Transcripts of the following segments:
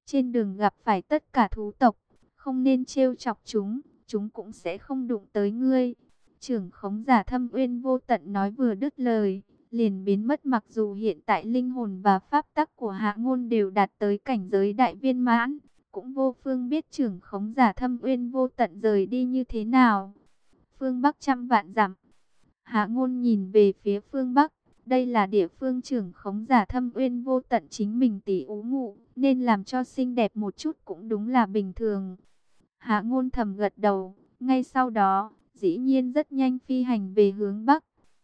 Trên đường gặp phải tất cả thú tộc, không nên trêu chọc chúng cũng sẽ không đụng tới ngươi. Trưởng khống giả Thâm Uyên Vô Tận nói vừa dứt lời, liền biến mất, mặc dù hiện tại linh hồn và pháp tắc của Hạ Ngôn đều đạt tới cảnh giới đại viên mãn, cũng vô phương biết trưởng khống giả Thâm Uyên Vô Tận rời đi như thế nào. Phương Bắc trăm vạn dặm. Hạ Ngôn nhìn về phía phương Bắc, đây là địa phương trưởng khống giả Thâm Uyên Vô Tận chính mình tỷ ú ngụ, nên làm cho xinh đẹp một chút cũng đúng là bình thường. Hạ Ngôn thầm gật đầu, ngay sau đó, dĩ nhiên rất nhanh phi hành về hướng Bắc.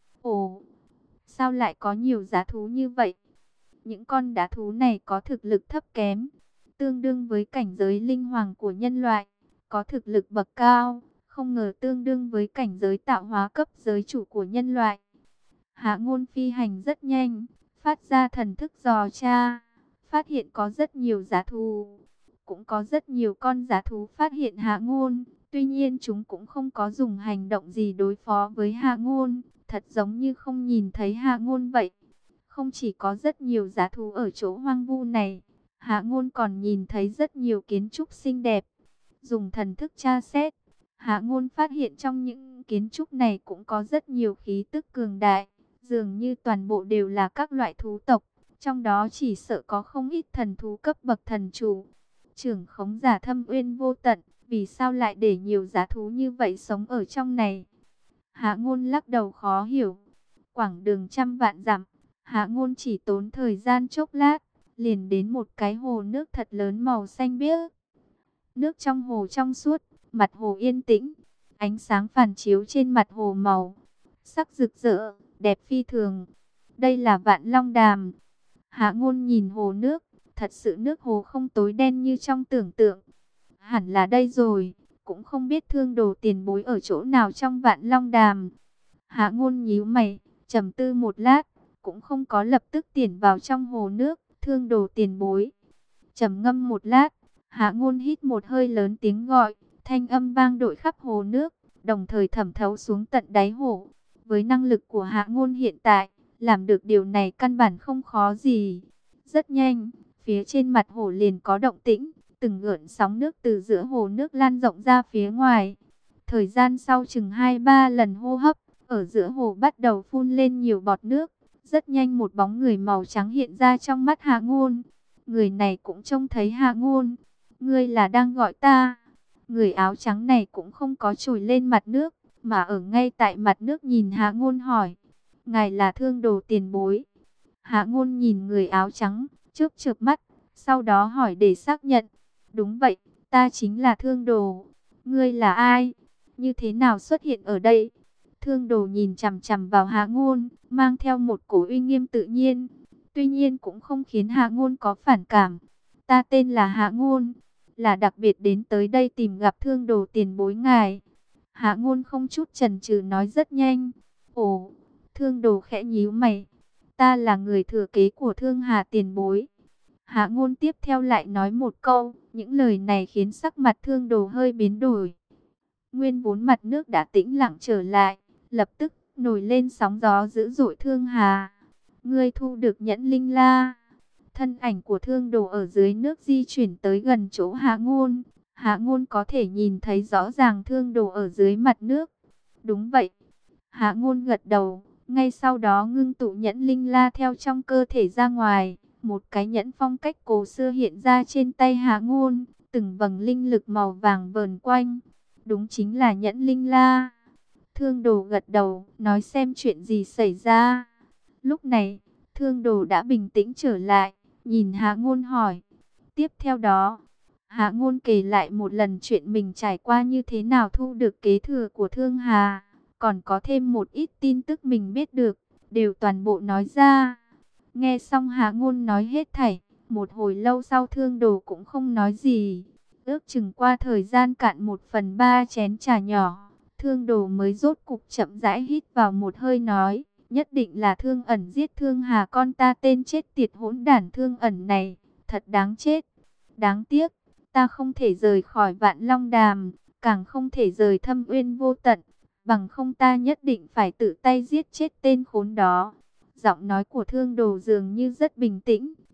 Ồ, sao lại có nhiều dã thú như vậy? Những con dã thú này có thực lực thấp kém, tương đương với cảnh giới linh hoàng của nhân loại, có thực lực bậc cao, không ngờ tương đương với cảnh giới tạo hóa cấp giới chủ của nhân loại. Hạ Ngôn phi hành rất nhanh, phát ra thần thức dò tra, phát hiện có rất nhiều dã thú, cũng có rất nhiều con dã thú phát hiện Hạ Ngôn, tuy nhiên chúng cũng không có dùng hành động gì đối phó với Hạ Ngôn, thật giống như không nhìn thấy Hạ Ngôn vậy. Không chỉ có rất nhiều dã thú ở chỗ hoang vu này, Hạ Ngôn còn nhìn thấy rất nhiều kiến trúc xinh đẹp. Dùng thần thức tra xét, Hạ Ngôn phát hiện trong những kiến trúc này cũng có rất nhiều khí tức cường đại, dường như toàn bộ đều là các loại thú tộc, trong đó chỉ sợ có không ít thần thú cấp bậc thần chủ. Trưởng khống giả Thâm Uyên Vô Tận, vì sao lại để nhiều dã thú như vậy sống ở trong này? Hạ Ngôn lắc đầu khó hiểu. Quãng đường trăm vạn dặm, Hạ Ngôn chỉ tốn thời gian chốc lát, liền đến một cái hồ nước thật lớn màu xanh biếc. Nước trong hồ trong suốt, mặt hồ yên tĩnh, ánh sáng phản chiếu trên mặt hồ màu sắc rực rỡ, đẹp phi thường. Đây là Vạn Long Đàm. Hạ Ngôn nhìn hồ nước, thật sự nước hồ không tối đen như trong tưởng tượng. Hẳn là đây rồi, cũng không biết Thương Đồ tiền bối ở chỗ nào trong Vạn Long Đàm. Hạ Ngôn nhíu mày, trầm tư một lát, cũng không có lập tức tiến vào trong hồ nước. Thương Đồ tiền bối. Trầm ngâm một lát, Hạ Ngôn hít một hơi lớn tiếng gọi, thanh âm vang dội khắp hồ nước, đồng thời thẩm thấu xuống tận đáy hồ. Với năng lực của Hạ Ngôn hiện tại, làm được điều này căn bản không khó gì. Rất nhanh, phía trên mặt hồ liền có động tĩnh, từng gợn sóng nước từ giữa hồ nước lan rộng ra phía ngoài. Thời gian sau chừng 2-3 lần hô hấp, ở giữa hồ bắt đầu phun lên nhiều bọt nước. Rất nhanh một bóng người màu trắng hiện ra trong mắt Hạ Ngôn. Người này cũng trông thấy Hạ Ngôn. Ngươi là đang gọi ta? Người áo trắng này cũng không có trồi lên mặt nước, mà ở ngay tại mặt nước nhìn Hạ Ngôn hỏi. Ngài là Thương Đồ tiền bối? Hạ Ngôn nhìn người áo trắng, chớp chớp mắt, sau đó hỏi để xác nhận. Đúng vậy, ta chính là Thương Đồ. Ngươi là ai? Như thế nào xuất hiện ở đây? Thương Đồ nhìn chằm chằm vào Hạ Ngôn, mang theo một cổ uy nghiêm tự nhiên. Tuy nhiên cũng không khiến Hạ Ngôn có phản cảm. Ta tên là Hạ Ngôn, là đặc biệt đến tới đây tìm gặp Thương Đồ tiền bối ngài. Hạ Ngôn không chút chần chừ nói rất nhanh. Ồ, Thương Đồ khẽ nhíu mày. Ta là người thừa kế của Thương Hà tiền bối. Hạ Ngôn tiếp theo lại nói một câu. Những lời này khiến sắc mặt Thương Đồ hơi biến đổi. Nguyên vốn mặt nước đã tĩnh lặng trở lại, lập tức nổi lên sóng gió dữ dội. Thương Hà, ngươi thu được nhẫn linh la. Thân ảnh của Thương Đồ ở dưới nước di chuyển tới gần chỗ Hạ Ngôn. Hạ Ngôn có thể nhìn thấy rõ ràng Thương Đồ ở dưới mặt nước. Đúng vậy. Hạ Ngôn gật đầu, ngay sau đó ngưng tụ nhẫn linh la theo trong cơ thể ra ngoài. Một cái nhẫn phong cách cổ xưa hiện ra trên tay Hạ Ngôn, từng vầng linh lực màu vàng vờn quanh. Đúng chính là nhẫn linh la. Thương Đồ gật đầu, nói xem chuyện gì xảy ra. Lúc này, Thương Đồ đã bình tĩnh trở lại, nhìn Hạ Ngôn hỏi. Tiếp theo đó, Hạ Ngôn kể lại một lần chuyện mình trải qua như thế nào thu được kế thừa của Thương Hà. Còn có thêm một ít tin tức mình biết được, đều toàn bộ nói ra. Nghe xong Hạ Ngôn nói hết thảy, một hồi lâu sau Thương Đồ cũng không nói gì. Ước chừng qua thời gian cạn 1/3 chén trà nhỏ, Thương Đồ mới rốt cục chậm rãi hít vào một hơi nói. Nhất định là Thương Ẩn giết Thương Hà con ta, tên chết tiệt hỗn đản Thương Ẩn này, thật đáng chết. Đáng tiếc, ta không thể rời khỏi Vạn Long Đàm, càng không thể rời Thâm Uyên Vô Tận, bằng không ta nhất định phải tự tay giết chết tên khốn đó. Giọng nói của Thương Đồ dường như rất bình tĩnh,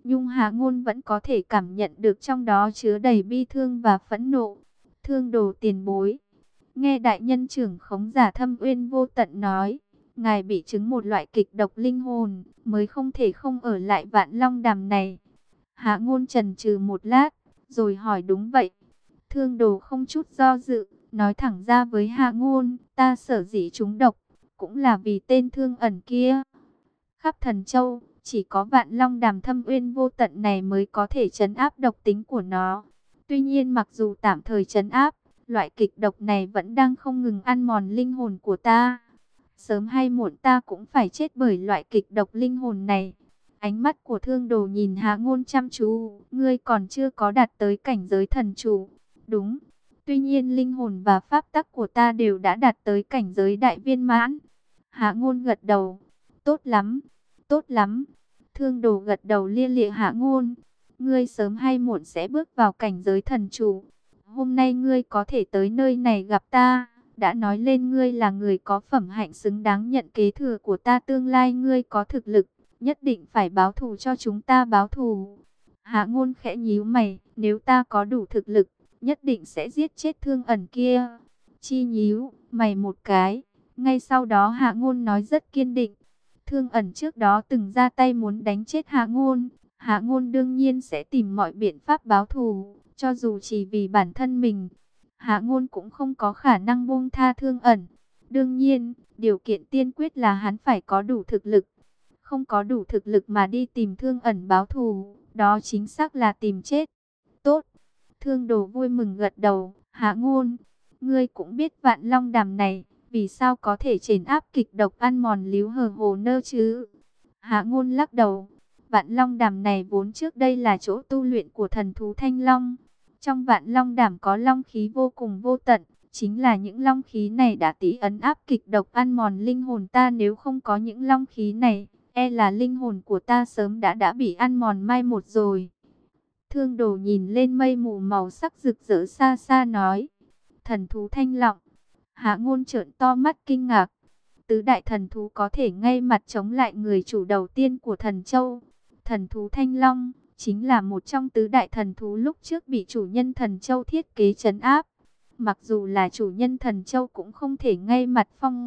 nhưng Hạ Ngôn vẫn có thể cảm nhận được trong đó chứa đầy bi thương và phẫn nộ. Thương Đồ tiền bối, nghe đại nhân trưởng khống giả Thâm Uyên Vô Tận nói, ngài bị chứng một loại kịch độc linh hồn, mới không thể không ở lại Vạn Long Đàm này. Hạ Ngôn chần chừ một lát, rồi hỏi đúng vậy. Thương Đồ không chút do dự, nói thẳng ra với Hạ Ngôn, ta sở dĩ trúng độc, cũng là vì tên Thương Ẩn kia. Khắp Thần Châu, chỉ có Vạn Long Đàm Thâm Uyên Vô Tận này mới có thể trấn áp độc tính của nó. Tuy nhiên mặc dù tạm thời trấn áp, loại kịch độc này vẫn đang không ngừng ăn mòn linh hồn của ta. Sớm hay muộn ta cũng phải chết bởi loại kịch độc linh hồn này. Ánh mắt của Thương Đồ nhìn Hạ Ngôn chăm chú, ngươi còn chưa có đạt tới cảnh giới thần chủ. Đúng, tuy nhiên linh hồn và pháp tắc của ta đều đã đạt tới cảnh giới đại viên mãn. Hạ Ngôn gật đầu, tốt lắm, tốt lắm. Thương Đồ gật đầu lia lịa Hạ Ngôn, ngươi sớm hay muộn sẽ bước vào cảnh giới thần chủ. Hôm nay ngươi có thể tới nơi này gặp ta, đã nói lên ngươi là người có phẩm hạnh xứng đáng nhận kế thừa của ta, tương lai ngươi có thực lực, nhất định phải báo thù cho chúng ta báo thù. Hạ Ngôn khẽ nhíu mày, nếu ta có đủ thực lực, nhất định sẽ giết chết Thương Ẩn kia. Chi nhíu mày một cái, ngay sau đó Hạ Ngôn nói rất kiên định. Thương Ẩn trước đó từng ra tay muốn đánh chết Hạ Ngôn, Hạ Ngôn đương nhiên sẽ tìm mọi biện pháp báo thù, cho dù chỉ vì bản thân mình. Hạ Ngôn cũng không có khả năng buông tha Thương Ẩn. Đương nhiên, điều kiện tiên quyết là hắn phải có đủ thực lực. Không có đủ thực lực mà đi tìm Thương Ẩn báo thù, đó chính xác là tìm chết. Tốt. Thương Đồ vui mừng gật đầu. Hạ Ngôn, ngươi cũng biết Vạn Long Đàm này, vì sao có thể trấn áp kịch độc ăn mòn líu hờ hồ nơ chứ? Hạ Ngôn lắc đầu. Vạn Long Đàm này vốn trước đây là chỗ tu luyện của thần thú Thanh Long. Trong Vạn Long Đàm có long khí vô cùng vô tận, chính là những long khí này đã tí ấn áp kịch độc ăn mòn linh hồn ta, nếu không có những long khí này, e là linh hồn của ta sớm đã bị ăn mòn mai một rồi. Thương Đồ nhìn lên mây mù màu sắc rực rỡ xa xa nói, thần thú Thanh Long. Hạ Ngôn trợn to mắt kinh ngạc. Tứ đại thần thú có thể ngay mặt chống lại người chủ đầu tiên của Thần Châu. Thần thú Thanh Long chính là một trong tứ đại thần thú lúc trước bị chủ nhân Thần Châu thiết kế trấn áp. Mặc dù là chủ nhân Thần Châu cũng không thể ngay mặt phong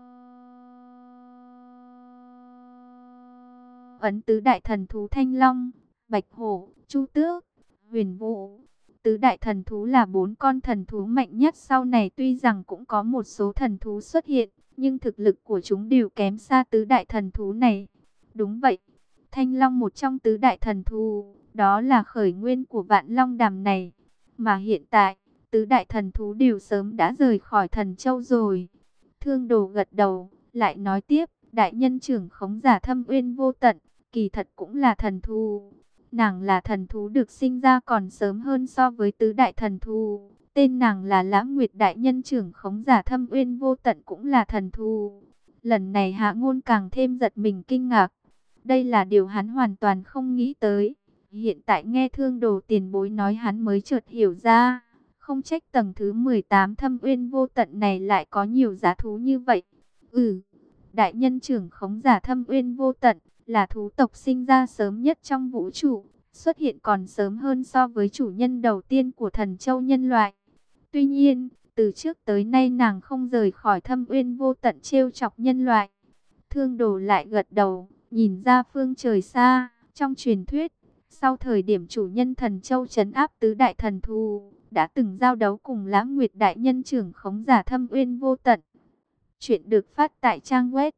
ấn tứ đại thần thú Thanh Long, Bạch Hổ, Chu Tước, Huyền Vũ. Tứ đại thần thú là 4 con thần thú mạnh nhất, sau này tuy rằng cũng có một số thần thú xuất hiện, nhưng thực lực của chúng đều kém xa tứ đại thần thú này. Đúng vậy, Thanh Long một trong tứ đại thần thú, đó là khởi nguyên của Vạn Long Đàm này. Mà hiện tại, tứ đại thần thú đều sớm đã rời khỏi Thần Châu rồi. Thương Đồ gật đầu, lại nói tiếp, đại nhân trưởng khống giả Thâm Uyên Vô Tận, kỳ thật cũng là thần thú. Nàng là thần thú được sinh ra còn sớm hơn so với tứ đại thần thú. Tên nàng là Lãng Nguyệt, đại nhân trưởng khống giả Thâm Uyên Vô Tận cũng là thần thú. Lần này Hạ Ngôn càng thêm giật mình kinh ngạc. Đây là điều hắn hoàn toàn không nghĩ tới. Hiện tại nghe Thương Đồ tiền bối nói hắn mới chợt hiểu ra. Không trách tầng thứ 18 Thâm Uyên Vô Tận này lại có nhiều giá thú như vậy. Đại nhân trưởng khống giả Thâm Uyên Vô Tận là thú tộc sinh ra sớm nhất trong vũ trụ, xuất hiện còn sớm hơn so với chủ nhân đầu tiên của Thần Châu nhân loại. Tuy nhiên, từ trước tới nay nàng không rời khỏi Thâm Uyên Vô Tận trêu chọc nhân loại. Thương Đồ lại gật đầu, nhìn ra phương trời xa. Trong truyền thuyết, sau thời điểm chủ nhân Thần Châu trấn áp tứ đại thần thú, đã từng giao đấu cùng Lãng Nguyệt đại nhân trưởng khống giả Thâm Uyên Vô Tận. Chuyện được phát tại trang web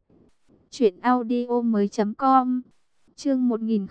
truyệnaudiomoi.com. Chương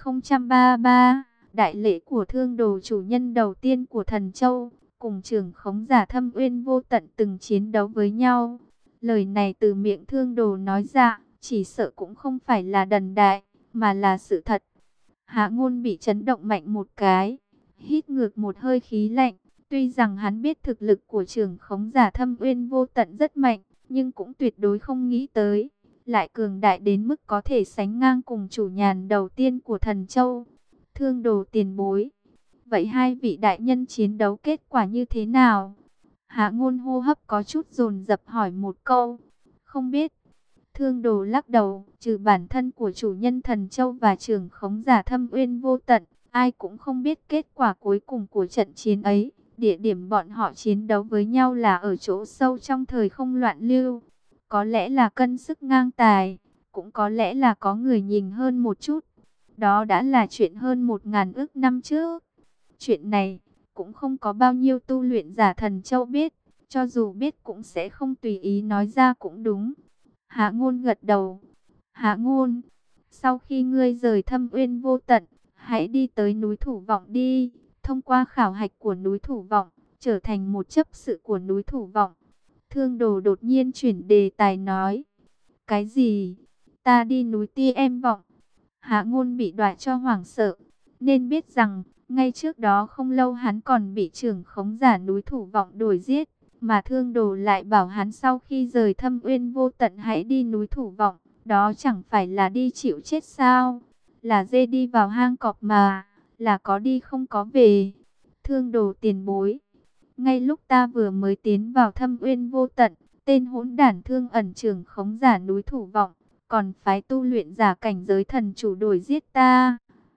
1033, đại lễ của Thương Đồ, chủ nhân đầu tiên của Thần Châu, cùng trưởng khống giả Thâm Uyên Vô Tận từng chiến đấu với nhau. Lời này từ miệng Thương Đồ nói ra, chỉ sợ cũng không phải là đần đại, mà là sự thật. Hạ Ngôn bị chấn động mạnh một cái, hít ngược một hơi khí lạnh. Tuy rằng hắn biết thực lực của trưởng khống giả Thâm Uyên Vô Tận rất mạnh, nhưng cũng tuyệt đối không nghĩ tới lại cường đại đến mức có thể sánh ngang cùng chủ nhàn đầu tiên của Thần Châu. Thương Đồ tiền bối, vậy hai vị đại nhân chiến đấu kết quả như thế nào? Hạ Ngôn hô hấp có chút dồn dập hỏi một câu. Không biết. Thương Đồ lắc đầu, trừ bản thân của chủ nhân Thần Châu và trưởng khống giả Thâm Uyên Vô Tận, ai cũng không biết kết quả cuối cùng của trận chiến ấy. Địa điểm bọn họ chiến đấu với nhau là ở chỗ sâu trong thời không loạn lưu. Có lẽ là cân sức ngang tài, cũng có lẽ là có người nhìn hơn một chút. Đó đã là chuyện hơn 1000 ức năm trước. Chuyện này cũng không có bao nhiêu tu luyện giả Thần Châu biết, cho dù biết cũng sẽ không tùy ý nói ra cũng đúng. Hạ Ngôn gật đầu. Hạ Ngôn, sau khi ngươi rời Thâm Uyên Vô Tận, hãy đi tới núi Thủ Vọng đi. Thông qua khảo hạch của núi Thủ Vọng, trở thành một chấp sự của núi Thủ Vọng. Thương Đồ đột nhiên chuyển đề tài nói. Cái gì? Ta đi núi Ti Em Vọng. Hạ Ngôn bị dọa cho hoảng sợ. Nên biết rằng, ngay trước đó không lâu hắn còn bị trưởng khống giả núi Thủ Vọng đuổi giết. Mà Thương Đồ lại bảo hắn sau khi rời Thâm Uyên Vô Tận hãy đi núi Thủ Vọng. Đó chẳng phải là đi chịu chết sao? Là dê đi vào hang cọp mà, là có đi không có về. Thương Đồ tiền bối. Ngay lúc ta vừa mới tiến vào Thâm Uyên Vô Tận, tên hỗn đản Thương Ẩn trưởng khống giả núi Thủ Vọng, còn phái tu luyện giả cảnh giới thần chủ đuổi giết ta.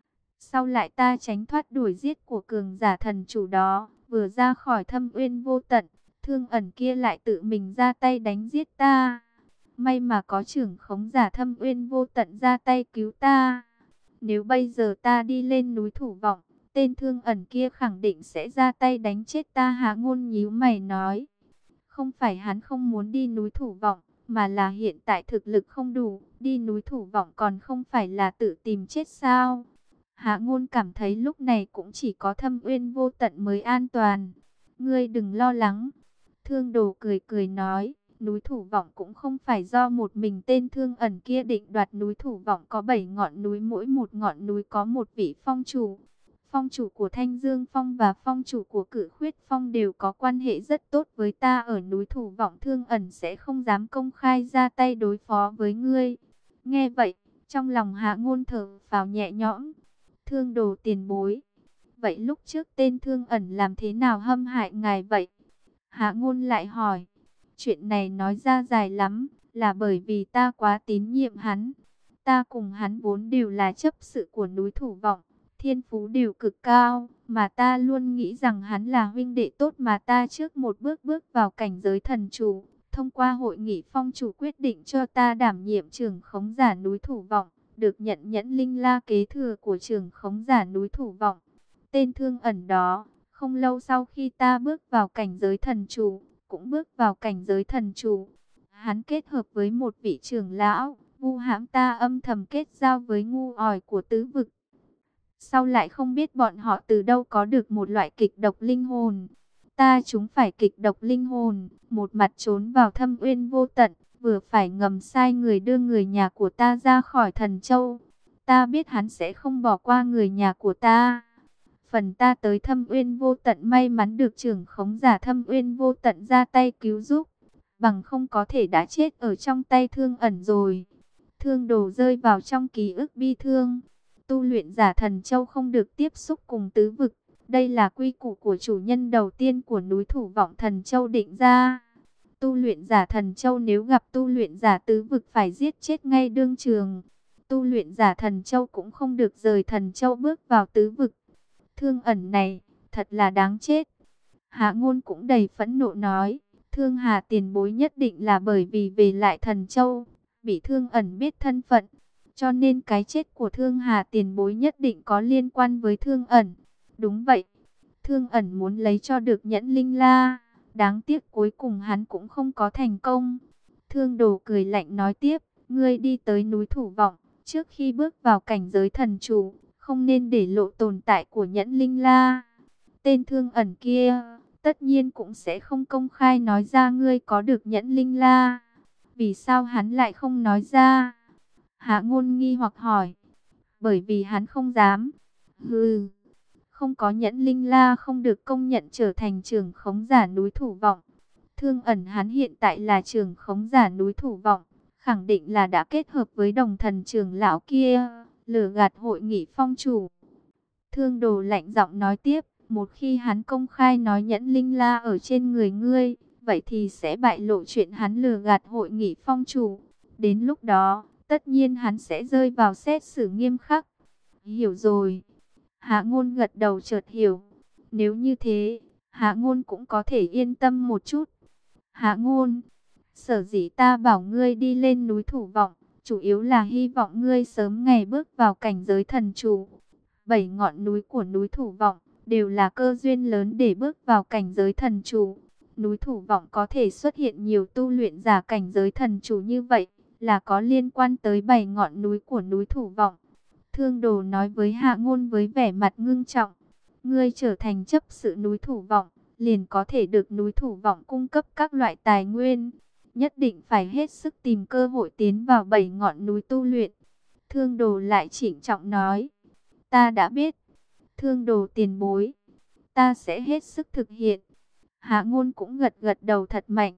Sau lại ta tránh thoát đuổi giết của cường giả thần chủ đó, vừa ra khỏi Thâm Uyên Vô Tận, Thương Ẩn kia lại tự mình ra tay đánh giết ta. May mà có trưởng khống giả Thâm Uyên Vô Tận ra tay cứu ta. Nếu bây giờ ta đi lên núi Thủ Vọng, tên Thương Ẩn kia khẳng định sẽ ra tay đánh chết ta. Hạ Ngôn nhíu mày nói. Không phải hắn không muốn đi núi Thủ Vọng, mà là hiện tại thực lực không đủ. Đi núi Thủ Vọng còn không phải là tự tìm chết sao? Hạ Ngôn cảm thấy lúc này cũng chỉ có Thâm Uyên Vô Tận mới an toàn. Ngươi đừng lo lắng. Thương Đồ cười cười nói. Núi Thủ Vọng cũng không phải do một mình tên Thương Ẩn kia định đoạt. Núi Thủ Vọng có 7 ngọn núi, mỗi một ngọn núi có một vị phong chủ. Phong chủ của Thanh Dương Phong và phong chủ của Cử Khuyết Phong đều có quan hệ rất tốt với ta. Ở núi Thủ Vọng Thương Ẩn sẽ không dám công khai ra tay đối phó với ngươi. Nghe vậy, trong lòng Hạ Ngôn thở phào nhẹ nhõm. Thương Đồ tiền bối. Vậy lúc trước tên Thương Ẩn làm thế nào hãm hại ngài vậy? Hạ Ngôn lại hỏi. Chuyện này nói ra dài lắm, là bởi vì ta quá tín nhiệm hắn. Ta cùng hắn vốn đều là chấp sự của núi Thủ Vọng, thiên phú đều cực cao, mà ta luôn nghĩ rằng hắn là huynh đệ tốt mà ta trước một bước bước vào cảnh giới thần chủ. Thông qua hội nghị phong chủ quyết định cho ta đảm nhiệm trưởng khống giả núi Thủ Vọng, được nhận nhẫn linh la kế thừa của trưởng khống giả núi Thủ Vọng. Tên Thương Ẩn đó, không lâu sau khi ta bước vào cảnh giới thần chủ, cũng bước vào cảnh giới thần chủ. Hắn kết hợp với một vị trưởng lão, vu hãm ta, âm thầm kết giao với ngu ỏi của tứ vực. Sau lại không biết bọn họ từ đâu có được một loại kịch độc linh hồn. Ta chúng phải kịch độc linh hồn, một mặt trốn vào Thâm Uyên Vô Tận, vừa phải ngầm sai người đưa người nhà của ta ra khỏi Thần Châu. Ta biết hắn sẽ không bỏ qua người nhà của ta. Phần ta tới Thâm Uyên Vô Tận may mắn được trưởng khống giả Thâm Uyên Vô Tận ra tay cứu giúp, bằng không có thể đã chết ở trong tay Thương Ẩn rồi. Thương Đồ rơi vào trong ký ức bi thương. Tu luyện giả Thần Châu không được tiếp xúc cùng tứ vực. Đây là quy củ của chủ nhân đầu tiên của núi Thủ Vọng Thần Châu định ra. Tu luyện giả Thần Châu nếu gặp tu luyện giả tứ vực phải giết chết ngay đương trường. Tu luyện giả Thần Châu cũng không được rời Thần Châu bước vào tứ vực. Thương Ẩn này, thật là đáng chết. Hạ Ngôn cũng đầy phẫn nộ nói. Thương Hà tiền bối nhất định là bởi vì về lại Thần Châu, bị Thương Ẩn biết thân phận. Cho nên cái chết của Thương Hà tiền bối nhất định có liên quan với Thương Ẩn. Đúng vậy. Thương Ẩn muốn lấy cho được nhẫn linh la. Đáng tiếc cuối cùng hắn cũng không có thành công. Thương Đồ cười lạnh nói tiếp. Ngươi đi tới núi Thủ Vọng, trước khi bước vào cảnh giới thần chủ, không nên để lộ tồn tại của nhẫn linh la. Tên Thương Ẩn kia tất nhiên cũng sẽ không công khai nói ra ngươi có được nhẫn linh la. Vì sao hắn lại không nói ra? Hạ Ngôn nghi hoặc hỏi. Bởi vì hắn không dám. Hừ, không có nhẫn linh la không được công nhận trở thành trưởng khống giả núi Thủ Vọng. Thương Ẩn hắn hiện tại là trưởng khống giả núi Thủ Vọng, khẳng định là đã kết hợp với đồng thần trưởng lão kia, lừa gạt hội nghị phong chủ. Thương Đồ lạnh giọng nói tiếp. Một khi hắn công khai nói nhẫn linh la ở trên người ngươi, vậy thì sẽ bại lộ chuyện hắn lừa gạt hội nghị phong chủ. Đến lúc đó, tất nhiên hắn sẽ rơi vào xét xử nghiêm khắc. Hiểu rồi. Hạ Ngôn gật đầu chợt hiểu. Nếu như thế, Hạ Ngôn cũng có thể yên tâm một chút. Hạ Ngôn, sở dĩ ta bảo ngươi đi lên núi Thủ Vọng, chủ yếu là hy vọng ngươi sớm ngày bước vào cảnh giới thần chủ. 7 ngọn núi của núi Thủ Vọng đều là cơ duyên lớn để bước vào cảnh giới thần chủ. Núi Thủ Vọng có thể xuất hiện nhiều tu luyện giả cảnh giới thần chủ như vậy, là có liên quan tới 7 ngọn núi của núi Thủ Vọng. Thương Đồ nói với Hạ Ngôn với vẻ mặt ngưng trọng. Ngươi trở thành chấp sự núi Thủ Vọng, liền có thể được núi Thủ Vọng cung cấp các loại tài nguyên. Nhất định phải hết sức tìm cơ hội tiến vào 7 ngọn núi tu luyện. Thương Đồ lại trịnh trọng nói. Ta đã biết. Thương Đồ tiền bối. Ta sẽ hết sức thực hiện. Hạ Ngôn cũng gật gật đầu thật mạnh.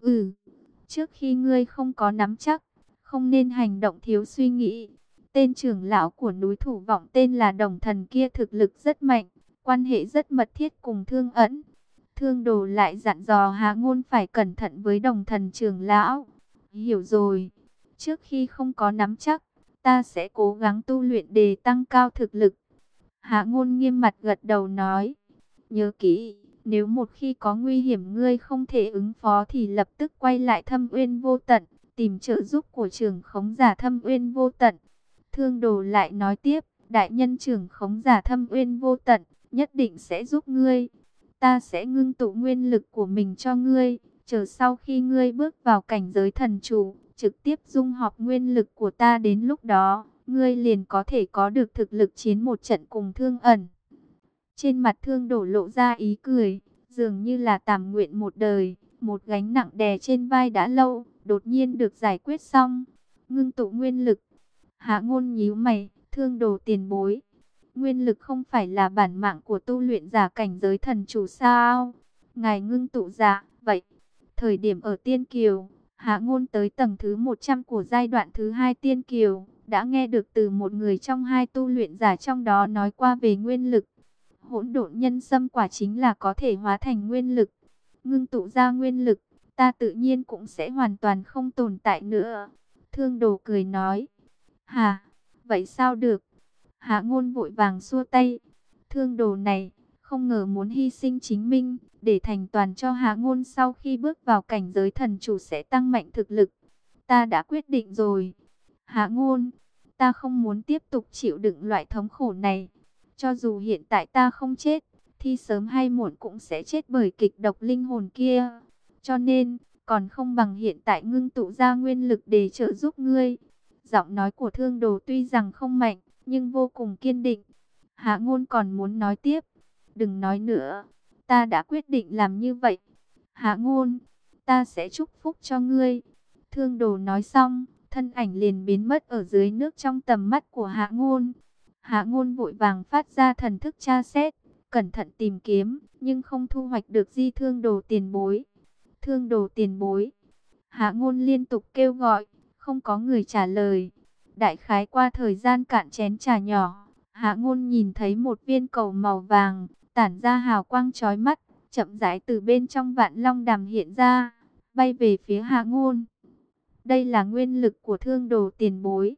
Trước khi ngươi không có nắm chắc, không nên hành động thiếu suy nghĩ. Tên trưởng lão của núi Thủ Vọng tên là Đồng Thần kia thực lực rất mạnh, quan hệ rất mật thiết cùng Thương Ẩn. Thương Đồ lại dặn dò Hạ Ngôn phải cẩn thận với Đồng Thần trưởng lão. Hiểu rồi. Trước khi không có nắm chắc, ta sẽ cố gắng tu luyện để tăng cao thực lực. Hạ Ngôn nghiêm mặt gật đầu nói. Nhớ kỹ, nếu một khi có nguy hiểm ngươi không thể ứng phó thì lập tức quay lại Thâm Uyên Vô Tận, tìm trợ giúp của trưởng khống giả Thâm Uyên Vô Tận. Thương Đồ lại nói tiếp, đại nhân trưởng khống giả Thâm Uyên Vô Tận, nhất định sẽ giúp ngươi. Ta sẽ ngưng tụ nguyên lực của mình cho ngươi, chờ sau khi ngươi bước vào cảnh giới thần chủ, trực tiếp dung hợp nguyên lực của ta, đến lúc đó, ngươi liền có thể có được thực lực chiến một trận cùng Thương Ẩn. Trên mặt Thương Đồ lộ ra ý cười, dường như là tàm nguyện một đời, một gánh nặng đè trên vai đã lâu, đột nhiên được giải quyết xong. Ngưng tụ nguyên lực. Hạ Ngôn nhíu mày, Thương Đồ tiền bối. Nguyên lực không phải là bản mạng của tu luyện giả cảnh giới thần chủ sao? Ngài ngưng tụ giả, vậy. Thời điểm ở Tiên Kiều, Hạ Ngôn tới tầng thứ 100 của giai đoạn thứ 2 Tiên Kiều, đã nghe được từ một người trong hai tu luyện giả trong đó nói qua về nguyên lực. Hỗn độn nhân sâm quả chính là có thể hóa thành nguyên lực. Ngưng tụ ra nguyên lực, ta tự nhiên cũng sẽ hoàn toàn không tồn tại nữa. Thương Đồ cười nói. Hả? Vậy sao được? Hạ Ngôn vội vàng xua tay. Thương Đồ này, không ngờ muốn hy sinh chính mình, để thành toàn cho Hạ Ngôn sau khi bước vào cảnh giới thần chủ sẽ tăng mạnh thực lực. Ta đã quyết định rồi. Hạ Ngôn, ta không muốn tiếp tục chịu đựng loại thống khổ này. Cho dù hiện tại ta không chết, thì sớm hay muộn cũng sẽ chết bởi kịch độc linh hồn kia. Cho nên, còn không bằng hiện tại ngưng tụ ra nguyên lực để trợ giúp ngươi. Giọng nói của Thương Đồ tuy rằng không mạnh, nhưng vô cùng kiên định. Hạ Ngôn còn muốn nói tiếp. Đừng nói nữa, ta đã quyết định làm như vậy. Hạ Ngôn, ta sẽ chúc phúc cho ngươi. Thương Đồ nói xong, thân ảnh liền biến mất ở dưới nước trong tầm mắt của Hạ Ngôn. Hạ Ngôn vội vàng phát ra thần thức tra xét, cẩn thận tìm kiếm, nhưng không thu hoạch được gì. Thương Đồ tiền bối. Thương Đồ tiền bối. Hạ Ngôn liên tục kêu gọi, không có người trả lời. Đại khái qua thời gian cạn chén trà nhỏ, Hạ Ngôn nhìn thấy một viên cầu màu vàng, tản ra hào quang chói mắt, chậm rãi từ bên trong Vạn Long Đàm hiện ra, bay về phía Hạ Ngôn. Đây là nguyên lực của Thương Đồ tiền bối.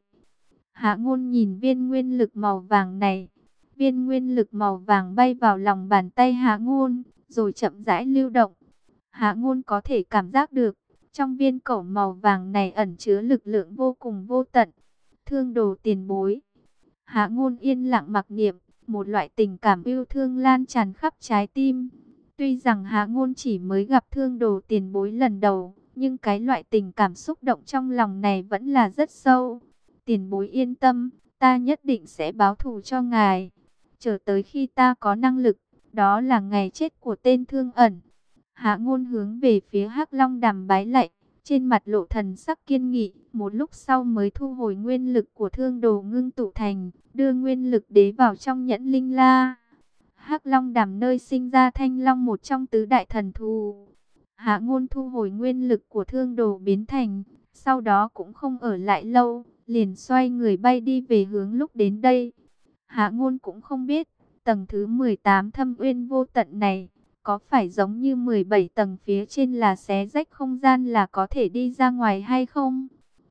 Hạ Ngôn nhìn viên nguyên lực màu vàng này. Viên nguyên lực màu vàng bay vào lòng bàn tay Hạ Ngôn, rồi chậm rãi lưu động. Hạ Ngôn có thể cảm giác được, trong viên cầu màu vàng này ẩn chứa lực lượng vô cùng vô tận. Thương Đồ tiền bối. Hạ Ngôn yên lặng mặc niệm, một loại tình cảm yêu thương lan tràn khắp trái tim. Tuy rằng Hạ Ngôn chỉ mới gặp Thương Đồ tiền bối lần đầu, nhưng cái loại tình cảm xúc động trong lòng này vẫn là rất sâu. Tiền bối yên tâm, ta nhất định sẽ báo thù cho ngài. Chờ tới khi ta có năng lực, đó là ngày chết của tên Thương Ẩn. Hạ Ngôn hướng về phía Hắc Long Đàm bái lạy, trên mặt lộ thần sắc kiên nghị, một lúc sau mới thu hồi nguyên lực của Thương Đồ ngưng tụ thành, đưa nguyên lực đế vào trong nhẫn linh la. Hắc Long Đàm nơi sinh ra Thanh Long, một trong tứ đại thần thú. Hạ Ngôn thu hồi nguyên lực của Thương Đồ biến thành, sau đó cũng không ở lại lâu, liền xoay người bay đi về hướng lúc đến đây. Hạ Ngôn cũng không biết, tầng thứ 18 Thâm Uyên Vô Tận này, có phải giống như 17 tầng phía trên là xé rách không gian là có thể đi ra ngoài hay không?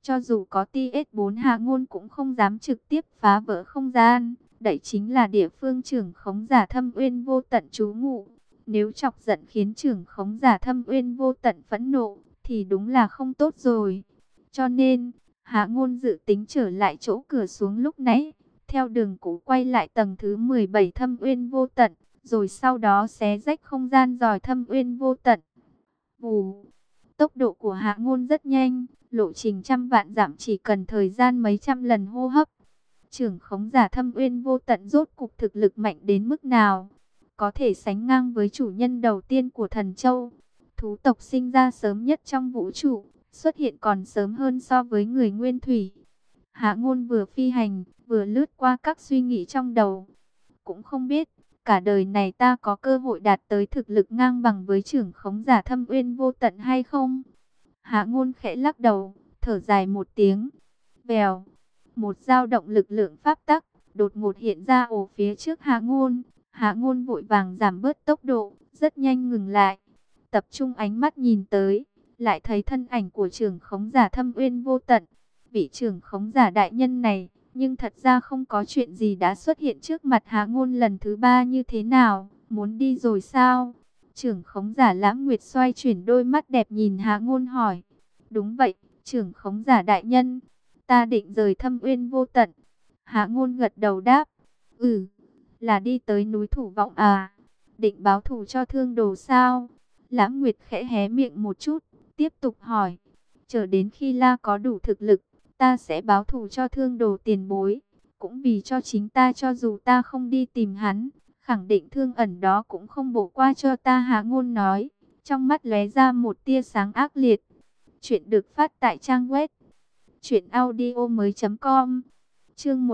Cho dù có TS4 Hạ Ngôn cũng không dám trực tiếp phá vỡ không gian. Đây chính là địa phương trưởng khống giả Thâm Uyên Vô Tận trú ngụ. Nếu chọc giận khiến trưởng khống giả Thâm Uyên Vô Tận phẫn nộ, thì đúng là không tốt rồi. Cho nên, Hạ Ngôn dự tính trở lại chỗ cửa xuống lúc nãy, theo đường cũ quay lại tầng thứ 17 Thâm Uyên Vô Tận, rồi sau đó xé rách không gian dòi Thâm Uyên Vô Tận. Vù, tốc độ của Hạ Ngôn rất nhanh, lộ trình trăm vạn dặm chỉ cần thời gian mấy trăm lần hô hấp. Trưởng khống giả Thâm Uyên Vô Tận rốt cục thực lực mạnh đến mức nào, có thể sánh ngang với chủ nhân đầu tiên của Thần Châu. Thú tộc sinh ra sớm nhất trong vũ trụ, xuất hiện còn sớm hơn so với người Nguyên Thủy. Hạ Ngôn vừa phi hành, vừa lướt qua các suy nghĩ trong đầu. Cũng không biết, cả đời này ta có cơ hội đạt tới thực lực ngang bằng với trưởng khống giả Thâm Uyên Vô Tận hay không? Hạ Ngôn khẽ lắc đầu, thở dài một tiếng. Vèo, một dao động lực lượng pháp tắc đột ngột hiện ra ở phía trước Hạ Ngôn. Hạ Ngôn vội vàng giảm bớt tốc độ, rất nhanh ngừng lại. Tập trung ánh mắt nhìn tới, lại thấy thân ảnh của trưởng khống giả Thâm Uyên Vô Tận. Vị trưởng khống giả đại nhân này, nhưng thật ra không có chuyện gì đã xuất hiện trước mặt Hạ Ngôn lần thứ ba như thế nào, muốn đi rồi sao? Trưởng khống giả Lãm Nguyệt xoay chuyển đôi mắt đẹp nhìn Hạ Ngôn hỏi. Đúng vậy, trưởng khống giả đại nhân, ta định rời Thâm Uyên Vô Tận. Hạ Ngôn gật đầu đáp. Là đi tới núi Thủ Vọng à? Định báo thù cho Thương Đồ sao? Lãm Nguyệt khẽ hé miệng một chút, tiếp tục hỏi. Chờ đến khi La có đủ thực lực, ta sẽ báo thù cho Thương Đồ tiền bối. Cũng vì cho chính ta, cho dù ta không đi tìm hắn, khẳng định Thương Ẩn đó cũng không bỏ qua cho ta. Hạ Ngôn nói, trong mắt lóe ra một tia sáng ác liệt. Chuyện được phát tại trang web truyệnaudiomoi.com. Chương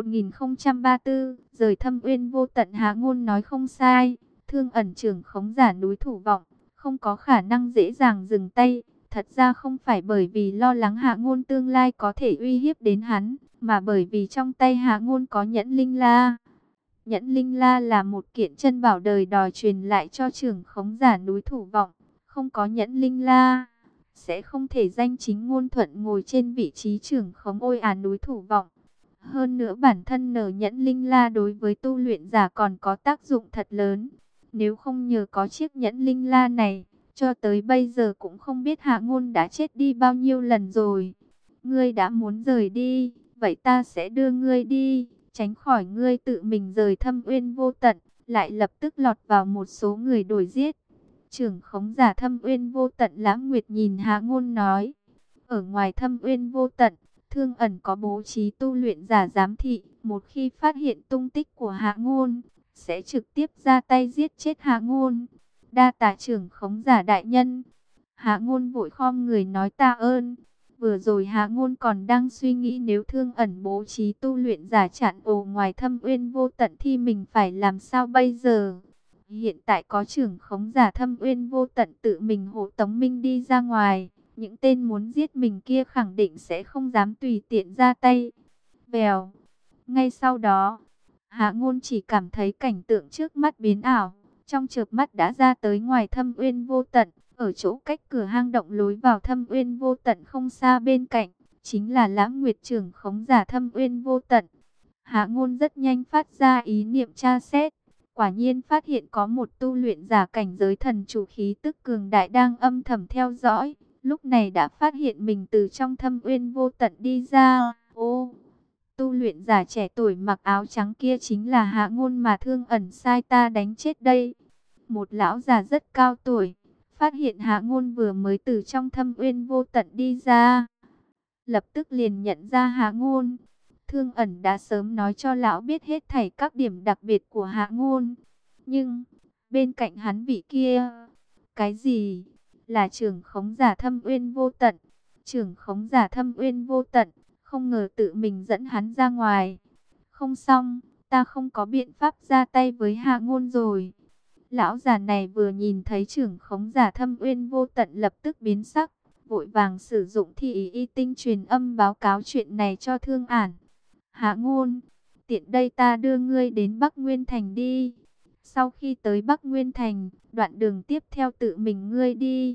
1034, rời Thâm Uyên Vô Tận. Hạ Ngôn nói không sai, Thương Ẩn trưởng khống giả núi Thủ Vọng không có khả năng dễ dàng dừng tay. Thật ra không phải bởi vì lo lắng Hạ Ngôn tương lai có thể uy hiếp đến hắn, mà bởi vì trong tay Hạ Ngôn có nhẫn linh la. Nhẫn linh la là một kiện chân bảo đời đòi truyền lại cho trưởng khống giả núi Thủ Vọng. Không có nhẫn linh la, sẽ không thể danh chính ngôn thuận ngồi trên vị trí trưởng khống ôi núi Thủ Vọng. Hơn nữa bản thân nở nhẫn linh la đối với tu luyện giả còn có tác dụng thật lớn. Nếu không nhờ có chiếc nhẫn linh la này, cho tới bây giờ cũng không biết Hạ Ngôn đã chết đi bao nhiêu lần rồi. Ngươi đã muốn rời đi, vậy ta sẽ đưa ngươi đi, tránh khỏi ngươi tự mình rời Thâm Uyên Vô Tận, lại lập tức lọt vào một số người đuổi giết. Trưởng khống giả Thâm Uyên Vô Tận Lãm Nguyệt nhìn Hạ Ngôn nói. Ở ngoài Thâm Uyên Vô Tận, Thương Ẩn có bố trí tu luyện giả giám thị, một khi phát hiện tung tích của Hạ Ngôn, sẽ trực tiếp ra tay giết chết Hạ Ngôn. Đa tạ trưởng khống giả đại nhân. Hạ Ngôn vội khom người nói tạ ơn. Vừa rồi Hạ Ngôn còn đang suy nghĩ nếu Thương Ẩn bố trí tu luyện giả chặn ổ ngoài Thâm Uyên Vô Tận thì mình phải làm sao bây giờ. Hiện tại có trưởng khống giả Thâm Uyên Vô Tận tự mình hộ tống mình đi ra ngoài, những tên muốn giết mình kia khẳng định sẽ không dám tùy tiện ra tay. Vèo. Ngay sau đó, Hạ Ngôn chỉ cảm thấy cảnh tượng trước mắt biến ảo, trong chớp mắt đã ra tới ngoài Thâm Uyên Vô Tận, ở chỗ cách cửa hang động lối vào Thâm Uyên Vô Tận không xa bên cạnh, chính là Lãm Nguyệt trưởng khống giả Thâm Uyên Vô Tận. Hạ Ngôn rất nhanh phát ra ý niệm tra xét, quả nhiên phát hiện có một tu luyện giả cảnh giới thần chủ khí tức cường đại đang âm thầm theo dõi, lúc này đã phát hiện mình từ trong Thâm Uyên Vô Tận đi ra. Ô, tu luyện giả trẻ tuổi mặc áo trắng kia chính là Hạ Ngôn mà Thương Ẩn sai ta đánh chết đây. Một lão già rất cao tuổi, phát hiện Hạ Ngôn vừa mới từ trong Thâm Uyên Vô Tận đi ra, lập tức liền nhận ra Hạ Ngôn. Thương Ẩn đã sớm nói cho lão biết hết thảy các điểm đặc biệt của Hạ Ngôn. Nhưng, bên cạnh hắn vị kia, cái gì? Là trưởng khống giả Thâm Uyên Vô Tận. Trưởng khống giả Thâm Uyên Vô Tận, không ngờ tự mình dẫn hắn ra ngoài. Không xong, ta không có biện pháp ra tay với Hạ Ngôn rồi. Lão già này vừa nhìn thấy trưởng khống giả Thâm Uyên Vô Tận lập tức biến sắc, vội vàng sử dụng thị y tinh truyền âm báo cáo chuyện này cho Thương Ản. Hạ Ngôn, tiện đây ta đưa ngươi đến Bắc Nguyên Thành đi. Sau khi tới Bắc Nguyên Thành, đoạn đường tiếp theo tự mình ngươi đi.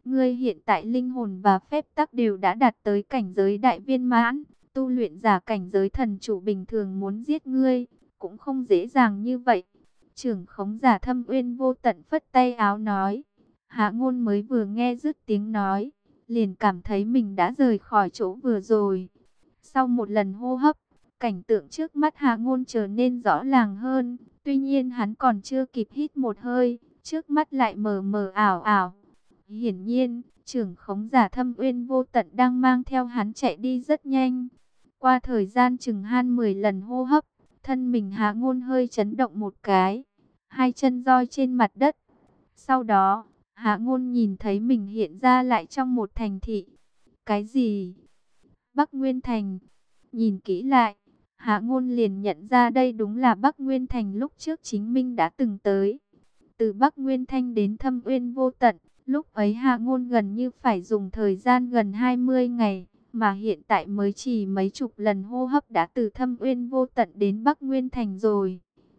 Ngươi hiện tại linh hồn và phép tắc đều đã đạt tới cảnh giới đại viên mãn. Tu luyện giả cảnh giới thần chủ bình thường muốn giết ngươi, cũng không dễ dàng như vậy. Trưởng khống giả Thâm Uyên Vô Tận phất tay áo nói. Hạ Ngôn mới vừa nghe dứt tiếng nói, liền cảm thấy mình đã rời khỏi chỗ vừa rồi. Sau một lần hô hấp, cảnh tượng trước mắt Hạ Ngôn trở nên rõ ràng hơn. Tuy nhiên hắn còn chưa kịp hít một hơi, trước mắt lại mờ mờ ảo ảo. Hiển nhiên, trưởng khống giả Thâm Uyên Vô Tận đang mang theo hắn chạy đi rất nhanh. Qua thời gian chừng 10 lần hô hấp, thân mình Hạ Ngôn hơi chấn động một cái, hai chân roi trên mặt đất. Sau đó, Hạ Ngôn nhìn thấy mình hiện ra lại trong một thành thị. Cái gì? Bắc Nguyên Thành. Nhìn kỹ lại, Hạ Ngôn liền nhận ra đây đúng là Bắc Nguyên Thành lúc trước chính mình đã từng tới. Từ Bắc Nguyên Thành đến Thâm Uyên Vô Tận, lúc ấy Hạ Ngôn gần như phải dùng thời gian gần 20 ngày, mà hiện tại mới chỉ mấy chục lần hô hấp đã từ Thâm Uyên Vô Tận đến Bắc Nguyên Thành rồi.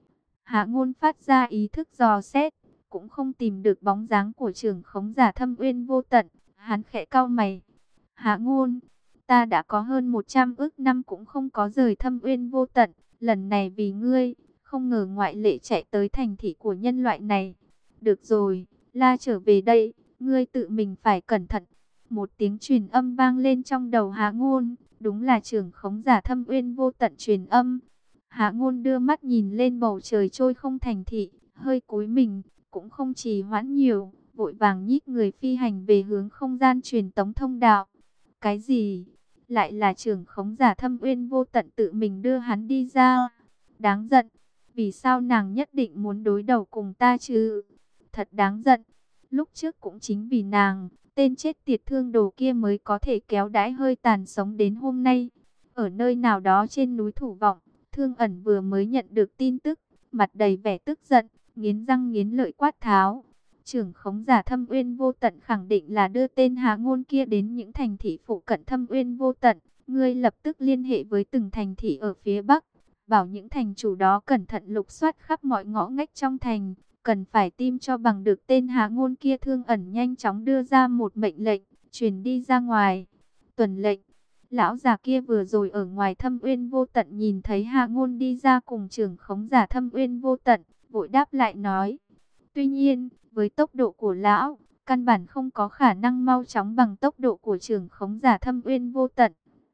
Hạ Ngôn phát ra ý thức dò xét, cũng không tìm được bóng dáng của trưởng khống giả Thâm Uyên Vô Tận. Hắn khẽ cau mày. Hạ Ngôn, ta đã có hơn 100 ức năm cũng không có rời Thâm Uyên Vô Tận. Lần này vì ngươi, không ngờ ngoại lệ chạy tới thành thị của nhân loại này. Được rồi, la trở về đây, ngươi tự mình phải cẩn thận. Một tiếng truyền âm vang lên trong đầu Hạ Ngôn, đúng là trưởng khống giả Thâm Uyên Vô Tận truyền âm. Hạ Ngôn đưa mắt nhìn lên bầu trời trôi không thành thị, hơi cúi mình, cũng không trì hoãn nhiều, vội vàng nhích người phi hành về hướng không gian truyền tống thông đạo. Cái gì? Lại là trưởng khống giả Thâm Uyên Vô Tận tự mình đưa hắn đi ra? Đáng giận, vì sao nàng nhất định muốn đối đầu cùng ta chứ? Thật đáng giận, lúc trước cũng chính vì nàng, tên chết tiệt thương đồ kia mới có thể kéo đãi hơi tàn sống đến hôm nay. Ở nơi nào đó trên núi Thủ Vọng, Thương Ẩn vừa mới nhận được tin tức, mặt đầy vẻ tức giận, nghiến răng nghiến lợi quát tháo. Trưởng khống giả Thâm Uyên Vô Tận khẳng định là đưa tên Hạ Ngôn kia đến những thành thị phụ cận Thâm Uyên Vô Tận. Ngươi lập tức liên hệ với từng thành thị ở phía Bắc, bảo những thành chủ đó cẩn thận lục soát khắp mọi ngõ ngách trong thành, cần phải tìm cho bằng được tên Hạ Ngôn kia. Thương Ẩn nhanh chóng đưa ra một mệnh lệnh, truyền đi ra ngoài. Tuần lệnh. Lão già kia vừa rồi ở ngoài Thâm Uyên Vô Tận nhìn thấy Hạ Ngôn đi ra cùng trưởng khống giả Thâm Uyên Vô Tận, vội đáp lại nói. Tuy nhiên, với tốc độ của lão, căn bản không có khả năng mau chóng bằng tốc độ của trưởng khống giả Thâm Uyên Vô Tận.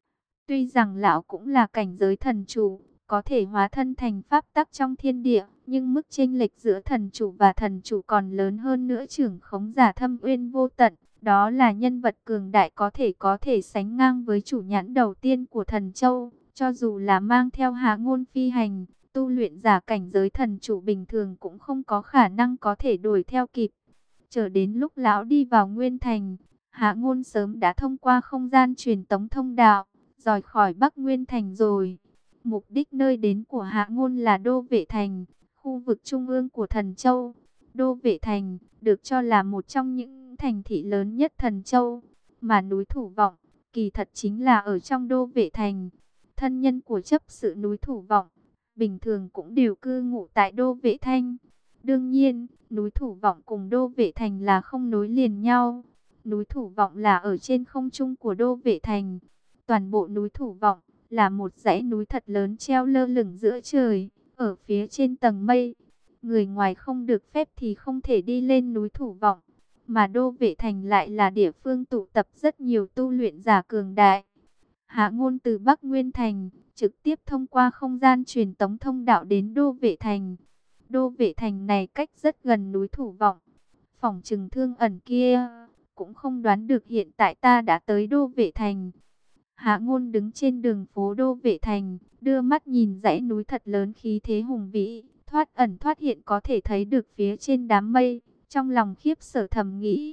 Tuy rằng lão cũng là cảnh giới thần chủ, có thể hóa thân thành pháp tắc trong thiên địa, nhưng mức chênh lệch giữa thần chủ và thần chủ còn lớn hơn nữa. Trưởng khống giả Thâm Uyên Vô Tận, đó là nhân vật cường đại có thể sánh ngang với chủ nhãn đầu tiên của Thần Châu, cho dù là mang theo Hạ Ngôn phi hành, tu luyện giả cảnh giới thần chủ bình thường cũng không có khả năng có thể đuổi theo kịp. Chờ đến lúc lão đi vào Nguyên Thành, Hạ Ngôn sớm đã thông qua không gian truyền tống thông đạo, rời khỏi Bắc Nguyên Thành rồi. Mục đích nơi đến của Hạ Ngôn là Đô Vệ Thành, khu vực trung ương của Thần Châu. Đô Vệ Thành được cho là một trong những thành thị lớn nhất Thần Châu, mà núi Thủ Vọng kỳ thật chính là ở trong Đô Vệ Thành. Thân nhân của chấp sự núi Thủ Vọng bình thường cũng đều cư ngụ tại Đô Vệ Thành. Đương nhiên, núi Thủ Vọng cùng Đô Vệ Thành là không nối liền nhau. Núi Thủ Vọng là ở trên không trung của Đô Vệ Thành. Toàn bộ núi Thủ Vọng là một dãy núi thật lớn treo lơ lửng giữa trời, ở phía trên tầng mây. Người ngoài không được phép thì không thể đi lên núi Thủ Vọng, mà Đô Vệ Thành lại là địa phương tụ tập rất nhiều tu luyện giả cường đại. Hạ Ngôn từ Bắc Nguyên Thành trực tiếp thông qua không gian truyền tống thông đạo đến Đô Vệ Thành. Đô Vệ Thành này cách rất gần núi Thủ Vọng. Phỏng chừng Thương Ẩn kia cũng không đoán được hiện tại ta đã tới Đô Vệ Thành. Hạ Ngôn đứng trên đường phố Đô Vệ Thành, đưa mắt nhìn dãy núi thật lớn khí thế hùng vĩ, thoát ẩn thoát hiện có thể thấy được phía trên đám mây, trong lòng khiếp sợ thầm nghĩ.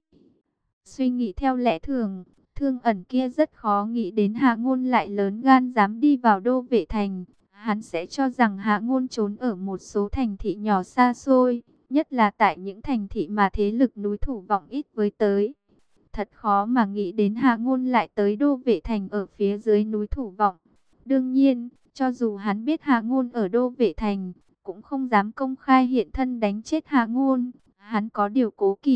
Suy nghĩ theo lẽ thường, Thương Ẩn kia rất khó nghĩ đến Hạ Ngôn lại lớn gan dám đi vào Đô Vệ Thành. Hắn sẽ cho rằng Hạ Ngôn trốn ở một số thành thị nhỏ xa xôi, nhất là tại những thành thị mà thế lực núi Thủ Vọng ít với tới. Thật khó mà nghĩ đến Hạ Ngôn lại tới Đô Vệ Thành ở phía dưới núi Thủ Vọng. Đương nhiên, cho dù hắn biết Hạ Ngôn ở Đô Vệ Thành, cũng không dám công khai hiện thân đánh chết Hạ Ngôn. Hắn có điều cố kỵ.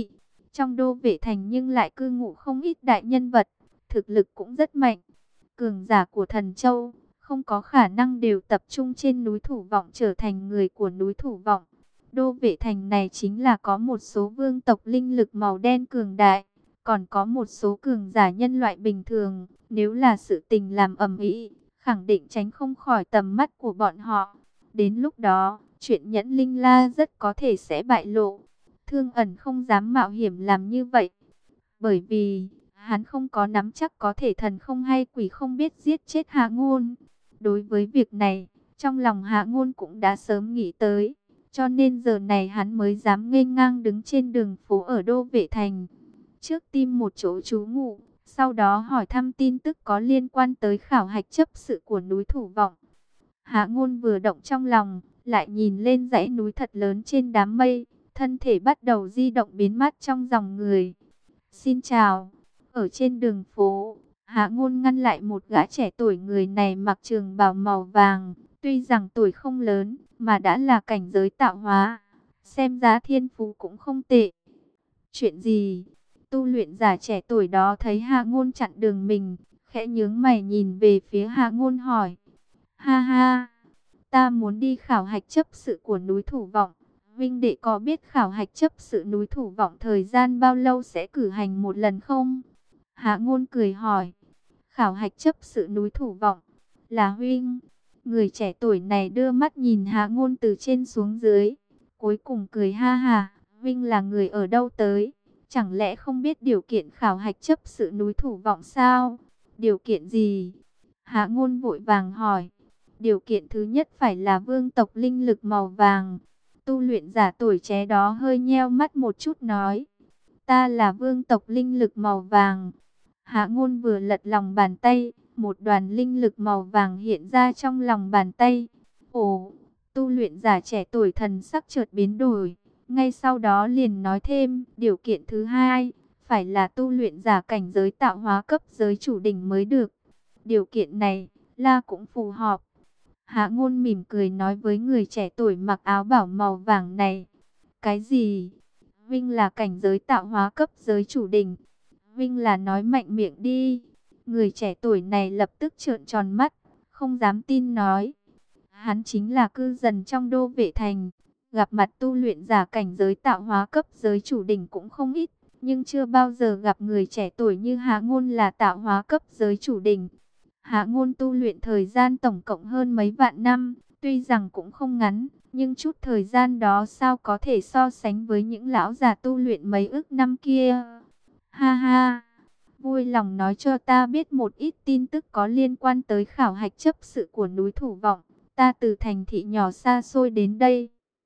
Trong đô vệ thành nhưng lại cư ngụ không ít đại nhân vật, thực lực cũng rất mạnh. Cường giả của Thần Châu không có khả năng đều tập trung trên núi Thủ Vọng trở thành người của núi Thủ Vọng. Đô vệ thành này chính là có một số vương tộc linh lực màu đen cường đại, còn có một số cường giả nhân loại bình thường. Nếu là sự tình làm ầm ĩ, khẳng định tránh không khỏi tầm mắt của bọn họ. Đến lúc đó, chuyện Nhẫn Linh La rất có thể sẽ bại lộ. Thương Ẩn không dám mạo hiểm làm như vậy, bởi vì hắn không có nắm chắc có thể thần không hay quỷ không biết giết chết Hạ Ngôn. Đối với việc này, trong lòng Hạ Ngôn cũng đã sớm nghĩ tới, cho nên giờ này hắn mới dám nghênh ngang đứng trên đường phố ở đô vệ thành. Trước tìm một chỗ trú ngụ, sau đó hỏi thăm tin tức có liên quan tới khảo hạch chấp sự của núi Thủ Vọng. Hạ Ngôn vừa động trong lòng, lại nhìn lên dãy núi thật lớn trên đám mây, thân thể bắt đầu di động biến mất trong dòng người. Xin chào. Ở trên đường phố, Hạ Ngôn ngăn lại một gã trẻ tuổi, người này mặc trường bào màu vàng, tuy rằng tuổi không lớn, mà đã là cảnh giới tạo hóa, xem giá thiên phú cũng không tệ. Chuyện gì? Tu luyện giả trẻ tuổi đó thấy Hạ Ngôn chặn đường mình, khẽ nhướng mày nhìn về phía Hạ Ngôn hỏi. Ha ha, ta muốn đi khảo hạch chấp sự của núi Thủ Vọng. Vinh đệ có biết khảo hạch chấp sự núi Thủ Vọng thời gian bao lâu sẽ cử hành một lần không? Hạ Ngôn cười hỏi. Khảo hạch chấp sự núi Thủ Vọng là huynh? Người trẻ tuổi này đưa mắt nhìn Hạ Ngôn từ trên xuống dưới, cuối cùng cười ha ha. Vinh là người ở đâu tới? Chẳng lẽ không biết điều kiện khảo hạch chấp sự núi Thủ Vọng sao? Điều kiện gì? Hạ Ngôn vội vàng hỏi. Điều kiện thứ nhất phải là vương tộc linh lực màu vàng. Tu luyện giả tuổi trẻ đó hơi nheo mắt một chút nói. Ta là vương tộc linh lực màu vàng. Hạ Ngôn vừa lật lòng bàn tay, một đoàn linh lực màu vàng hiện ra trong lòng bàn tay. Ồ, tu luyện giả trẻ tuổi thần sắc chợt biến đổi. Ngay sau đó liền nói thêm, điều kiện thứ hai, phải là tu luyện giả cảnh giới tạo hóa cấp giới chủ đỉnh mới được. Điều kiện này, La cũng phù hợp. Hạ Ngôn mỉm cười nói với người trẻ tuổi mặc áo bảo màu vàng này. Cái gì? Vinh là cảnh giới tạo hóa cấp giới chủ đỉnh. Vinh là nói mạnh miệng đi. Người trẻ tuổi này lập tức trợn tròn mắt, không dám tin nói. Hắn chính là cư dân trong đô vệ thành. Gặp mặt tu luyện giả cảnh giới tạo hóa cấp giới chủ đỉnh cũng không ít. Nhưng chưa bao giờ gặp người trẻ tuổi như Hạ Ngôn là tạo hóa cấp giới chủ đỉnh. Hạ Ngôn tu luyện thời gian tổng cộng hơn mấy vạn năm, tuy rằng cũng không ngắn, nhưng chút thời gian đó sao có thể so sánh với những lão già tu luyện mấy ức năm kia. Ha ha, vui lòng nói cho ta biết một ít tin tức có liên quan tới khảo hạch chấp sự của núi Thủ Vọng. Ta từ thành thị nhỏ xa xôi đến đây,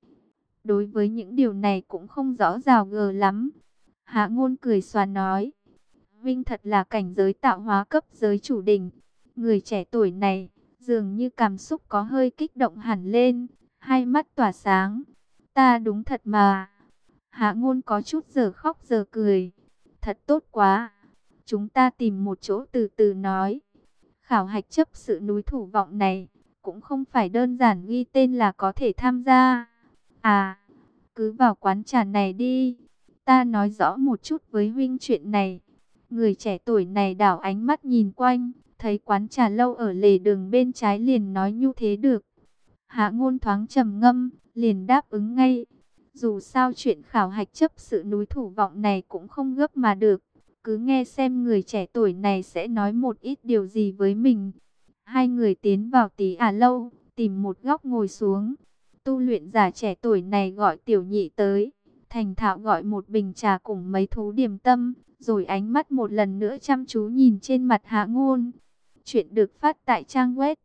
đối với những điều này cũng không rõ ràng gờ lắm. Hạ Ngôn cười xòa nói. Vinh thật là cảnh giới tạo hóa cấp giới chủ đỉnh. Người trẻ tuổi này dường như cảm xúc có hơi kích động hẳn lên, hai mắt tỏa sáng. Ta đúng thật mà. Hạ Ngôn có chút giờ khóc giờ cười. Thật tốt quá. Chúng ta tìm một chỗ từ từ nói. Khảo hạch chấp sự núi Thủ Vọng này cũng không phải đơn giản ghi tên là có thể tham gia. À, cứ vào quán trà này đi. Ta nói rõ một chút với huynh chuyện này. Người trẻ tuổi này đảo ánh mắt nhìn quanh, thấy quán trà lâu ở lề đường bên trái liền nói như thế được. Hạ Ngôn thoáng trầm ngâm, liền đáp ứng ngay. Dù sao chuyện khảo hạch chấp sự núi Thủ Vọng này cũng không gấp mà được. Cứ nghe xem người trẻ tuổi này sẽ nói một ít điều gì với mình. Hai người tiến vào tí lâu, tìm một góc ngồi xuống. Tu luyện giả trẻ tuổi này gọi Tiểu Nhị tới, thành thạo gọi một bình trà cùng mấy thú điểm tâm, rồi ánh mắt một lần nữa chăm chú nhìn trên mặt Hạ Ngôn. Chuyện được phát tại trang web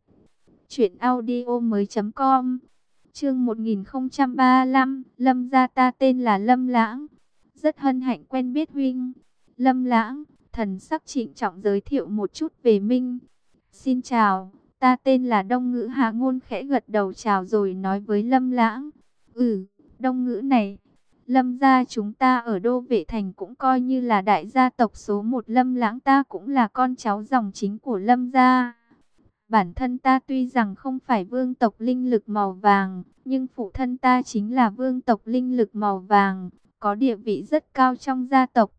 truyệnaudiomoi.com. Chương 1035, Lâm gia, ta tên là Lâm Lãng. Rất hân hạnh quen biết huynh. Lâm Lãng, thần sắc trịnh trọng giới thiệu một chút về mình. Xin chào, ta tên là Đông Ngữ. Hạ Ngôn khẽ gật đầu chào rồi nói với Lâm Lãng. Đông Ngữ này, Lâm gia chúng ta ở đô vệ thành cũng coi như là đại gia tộc số một. Lâm Lãng ta cũng là con cháu dòng chính của Lâm gia. Bản thân ta tuy rằng không phải vương tộc linh lực màu vàng, nhưng phụ thân ta chính là vương tộc linh lực màu vàng, có địa vị rất cao trong gia tộc.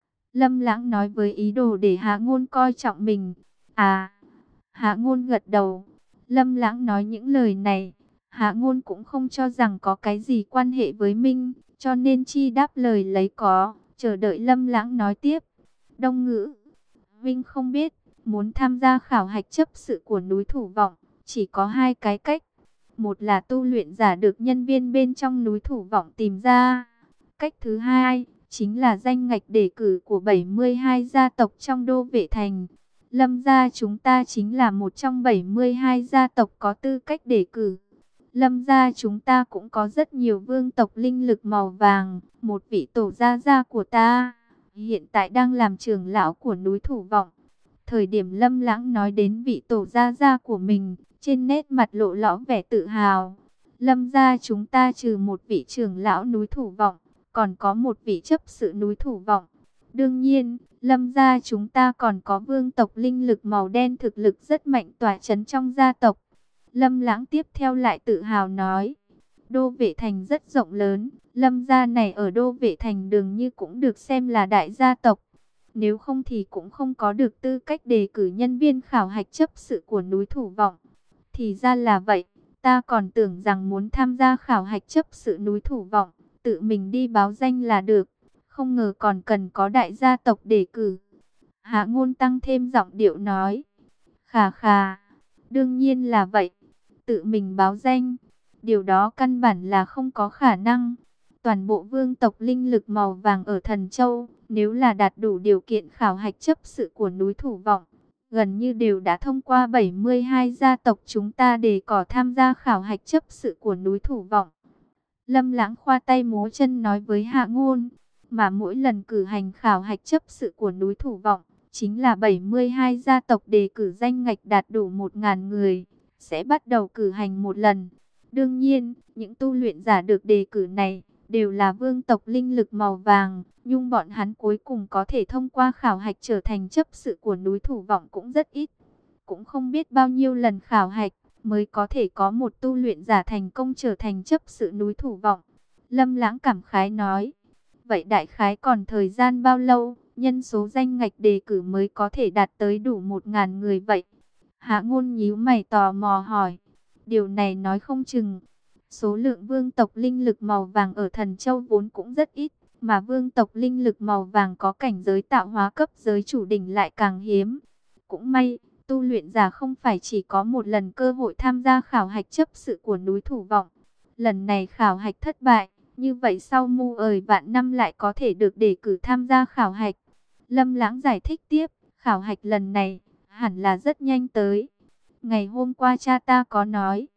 Lâm Lãng nói với ý đồ để Hạ Ngôn coi trọng mình. À, Hạ Ngôn gật đầu. Lâm Lãng nói những lời này, Hạ Ngôn cũng không cho rằng có cái gì quan hệ với Minh, cho nên chi đáp lời lấy có, chờ đợi Lâm Lãng nói tiếp. Đông Ngữ, Vinh không biết, muốn tham gia khảo hạch chấp sự của núi Thủ Vọng, chỉ có hai cái cách. Một là tu luyện giả được nhân viên bên trong núi Thủ Vọng tìm ra. Cách thứ hai, chính là danh ngạch đề cử của 72 gia tộc trong Đô Vệ Thành. Lâm gia chúng ta chính là một trong 72 gia tộc có tư cách đề cử. Lâm gia chúng ta cũng có rất nhiều vương tộc linh lực màu vàng. Một vị tổ gia gia của ta hiện tại đang làm trưởng lão của núi Thủ Vọng. Thời điểm Lâm Lãng nói đến vị tổ gia gia của mình, trên nét mặt lộ rõ vẻ tự hào. Lâm gia chúng ta trừ một vị trưởng lão núi Thủ Vọng, còn có một vị chấp sự núi Thủ Vọng. Đương nhiên, Lâm gia chúng ta còn có vương tộc linh lực màu đen thực lực rất mạnh tỏa chấn trong gia tộc. Lâm Lãng tiếp theo lại tự hào nói, Đô Vệ Thành rất rộng lớn, Lâm gia này ở Đô Vệ Thành dường như cũng được xem là đại gia tộc. Nếu không thì cũng không có được tư cách đề cử nhân viên khảo hạch chấp sự của núi Thủ Vọng. Thì ra là vậy, ta còn tưởng rằng muốn tham gia khảo hạch chấp sự núi Thủ Vọng, tự mình đi báo danh là được, không ngờ còn cần có đại gia tộc đề cử. Hạ Ngôn tăng thêm giọng điệu nói, khà khà, đương nhiên là vậy, tự mình báo danh, điều đó căn bản là không có khả năng. Toàn bộ vương tộc linh lực màu vàng ở Thần Châu, nếu là đạt đủ điều kiện khảo hạch chấp sự của núi Thủ Vọng, gần như đều đã thông qua 72 gia tộc chúng ta để có tham gia khảo hạch chấp sự của núi Thủ Vọng. Lâm Lãng khoa tay múa chân nói với Hạ Ngôn, mà mỗi lần cử hành khảo hạch chấp sự của núi Thủ Vọng, chính là 72 gia tộc đề cử danh ngạch đạt đủ 1.000 người, sẽ bắt đầu cử hành một lần. Đương nhiên, những tu luyện giả được đề cử này, đều là vương tộc linh lực màu vàng, nhưng bọn hắn cuối cùng có thể thông qua khảo hạch trở thành chấp sự của núi Thủ Vọng cũng rất ít. Cũng không biết bao nhiêu lần khảo hạch, mới có thể có một tu luyện giả thành công trở thành chấp sự núi Thủ Vọng. Lâm Lãng cảm khái nói, vậy đại khái còn thời gian bao lâu, nhân số danh ngạch đề cử mới có thể đạt tới đủ 1.000 người vậy? Hạ Ngôn nhíu mày tò mò hỏi, điều này nói không chừng. Số lượng vương tộc linh lực màu vàng ở Thần Châu vốn cũng rất ít, mà vương tộc linh lực màu vàng có cảnh giới tạo hóa cấp giới chủ đỉnh lại càng hiếm. Cũng may, tu luyện giả không phải chỉ có một lần cơ hội tham gia khảo hạch chấp sự của núi Thủ Vọng. Lần này khảo hạch thất bại, như vậy sau mu ời vạn năm lại có thể được đề cử tham gia khảo hạch. Lâm Lãng giải thích tiếp, khảo hạch lần này hẳn là rất nhanh tới. Ngày hôm qua cha ta có nói,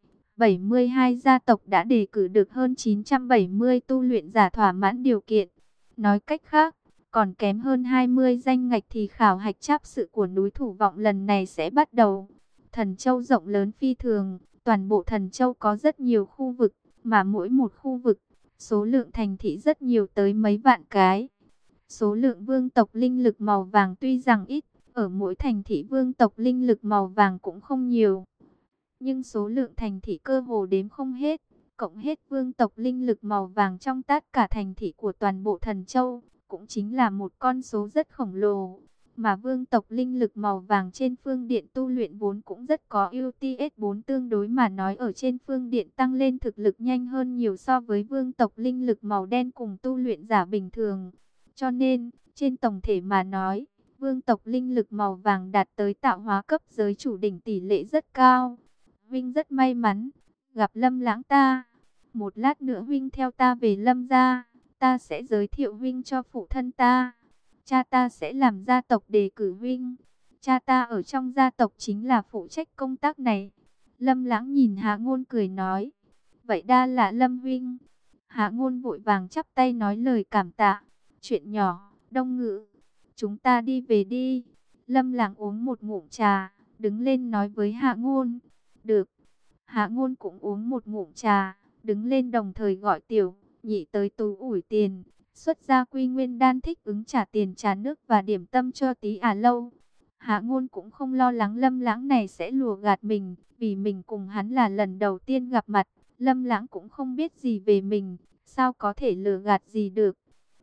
72 gia tộc đã đề cử được hơn 970 tu luyện giả thỏa mãn điều kiện. Nói cách khác, còn kém hơn 20 danh ngạch thì khảo hạch chấp sự của núi Thủ Vọng lần này sẽ bắt đầu. Thần Châu rộng lớn phi thường, toàn bộ Thần Châu có rất nhiều khu vực, mà mỗi một khu vực, số lượng thành thị rất nhiều tới mấy vạn cái. Số lượng vương tộc linh lực màu vàng tuy rằng ít, ở mỗi thành thị vương tộc linh lực màu vàng cũng không nhiều. Nhưng số lượng thành thị cơ hồ đếm không hết, cộng hết vương tộc linh lực màu vàng trong tất cả thành thị của toàn bộ Thần Châu, cũng chính là một con số rất khổng lồ. Mà vương tộc linh lực màu vàng trên phương điện tu luyện vốn cũng rất có ưu TS4 tương đối mà nói ở trên phương điện tăng lên thực lực nhanh hơn nhiều so với vương tộc linh lực màu đen cùng tu luyện giả bình thường. Cho nên, trên tổng thể mà nói, vương tộc linh lực màu vàng đạt tới tạo hóa cấp giới chủ đỉnh tỷ lệ rất cao. Vinh rất may mắn, gặp Lâm Lãng ta. Một lát nữa Vinh theo ta về Lâm gia, ta sẽ giới thiệu Vinh cho phụ thân ta. Cha ta sẽ làm gia tộc đề cử Vinh. Cha ta ở trong gia tộc chính là phụ trách công tác này. Lâm Lãng nhìn Hạ Ngôn cười nói, vậy đa là Lâm Vinh. Hạ Ngôn vội vàng chắp tay nói lời cảm tạ. Chuyện nhỏ, Đông Ngữ, chúng ta đi về đi. Lâm Lãng uống một ngụm trà, đứng lên nói với Hạ Ngôn. Được. Hạ Ngôn cũng uống một ngụm trà, đứng lên đồng thời gọi Tiểu Nhị tới tú ủi tiền, xuất ra Quy Nguyên đan thích ứng trả tiền trà nước và điểm tâm cho Tí À Lâu. Hạ Ngôn cũng không lo lắng Lâm Lãng này sẽ lừa gạt mình, vì mình cùng hắn là lần đầu tiên gặp mặt, Lâm Lãng cũng không biết gì về mình, sao có thể lừa gạt gì được.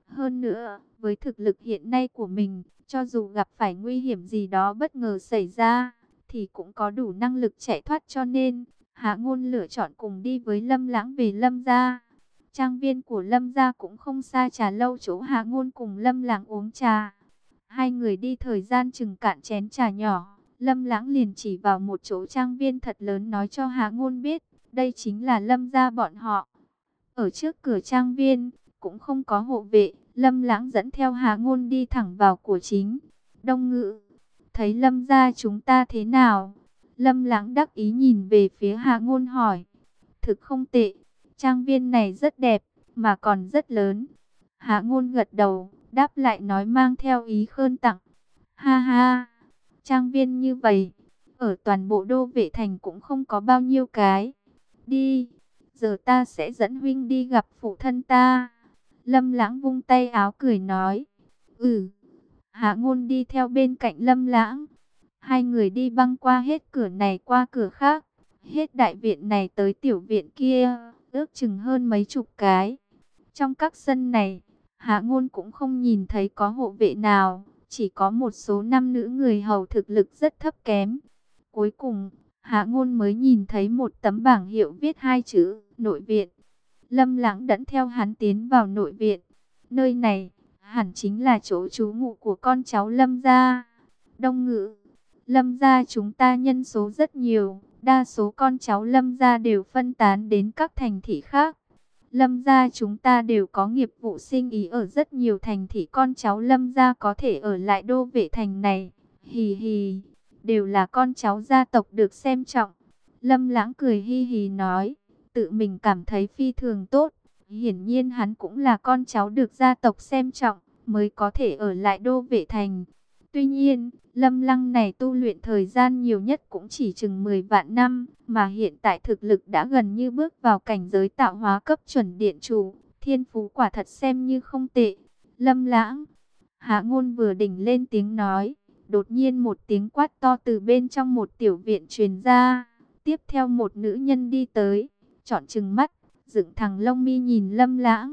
Hơn nữa, với thực lực hiện nay của mình, cho dù gặp phải nguy hiểm gì đó bất ngờ xảy ra, thì cũng có đủ năng lực chạy thoát, cho nên Hạ Ngôn lựa chọn cùng đi với Lâm Lãng về Lâm gia. Trang viên của Lâm gia cũng không xa trà lâu chỗ Hạ Ngôn cùng Lâm Lãng uống trà. Hai người đi thời gian chừng cạn chén trà nhỏ, Lâm Lãng liền chỉ vào một chỗ trang viên thật lớn nói cho Hạ Ngôn biết, đây chính là Lâm gia bọn họ. Ở trước cửa trang viên, cũng không có hộ vệ, Lâm Lãng dẫn theo Hạ Ngôn đi thẳng vào của chính. Đông Ngự, thấy Lâm gia chúng ta thế nào? Lâm Lãng đắc ý nhìn về phía Hạ Ngôn hỏi. Thực không tệ, trang viên này rất đẹp, mà còn rất lớn. Hạ Ngôn gật đầu, đáp lại nói mang theo ý khơn tặng. Ha ha, trang viên như vậy, ở toàn bộ Đô Vệ Thành cũng không có bao nhiêu cái. Đi, giờ ta sẽ dẫn huynh đi gặp phụ thân ta. Lâm Lãng vung tay áo cười nói. Ừ. Hạ Ngôn đi theo bên cạnh Lâm Lãng. Hai người đi băng qua hết cửa này qua cửa khác, hết đại viện này tới tiểu viện kia, ước chừng hơn mấy chục cái. Trong các sân này, Hạ Ngôn cũng không nhìn thấy có hộ vệ nào, chỉ có một số nam nữ người hầu thực lực rất thấp kém. Cuối cùng, Hạ Ngôn mới nhìn thấy một tấm bảng hiệu viết hai chữ nội viện. Lâm Lãng dẫn theo hắn tiến vào nội viện. Nơi này hẳn chính là chỗ trú ngụ của con cháu Lâm gia. Đông Ngự, Lâm gia chúng ta nhân số rất nhiều, đa số con cháu Lâm gia đều phân tán đến các thành thị khác. Lâm gia chúng ta đều có nghiệp vụ sinh ý ở rất nhiều thành thị, con cháu Lâm gia có thể ở lại Đô Vệ Thành này. Hì hì, đều là con cháu gia tộc được xem trọng. Lâm Lãng cười hi hì nói, tự mình cảm thấy phi thường tốt. Hiển nhiên hắn cũng là con cháu được gia tộc xem trọng, mới có thể ở lại Đô Vệ Thành. Tuy nhiên, Lâm Lăng này tu luyện thời gian nhiều nhất cũng chỉ chừng 10 vạn năm, mà hiện tại thực lực đã gần như bước vào cảnh giới tạo hóa cấp chuẩn điện chủ, thiên phú quả thật xem như không tệ. Lâm Lãng, Hạ Ngôn vừa đỉnh lên tiếng nói, đột nhiên một tiếng quát to từ bên trong một tiểu viện truyền ra, tiếp theo một nữ nhân đi tới, trọn trừng mắt, dựng thẳng lông mi nhìn Lâm Lãng.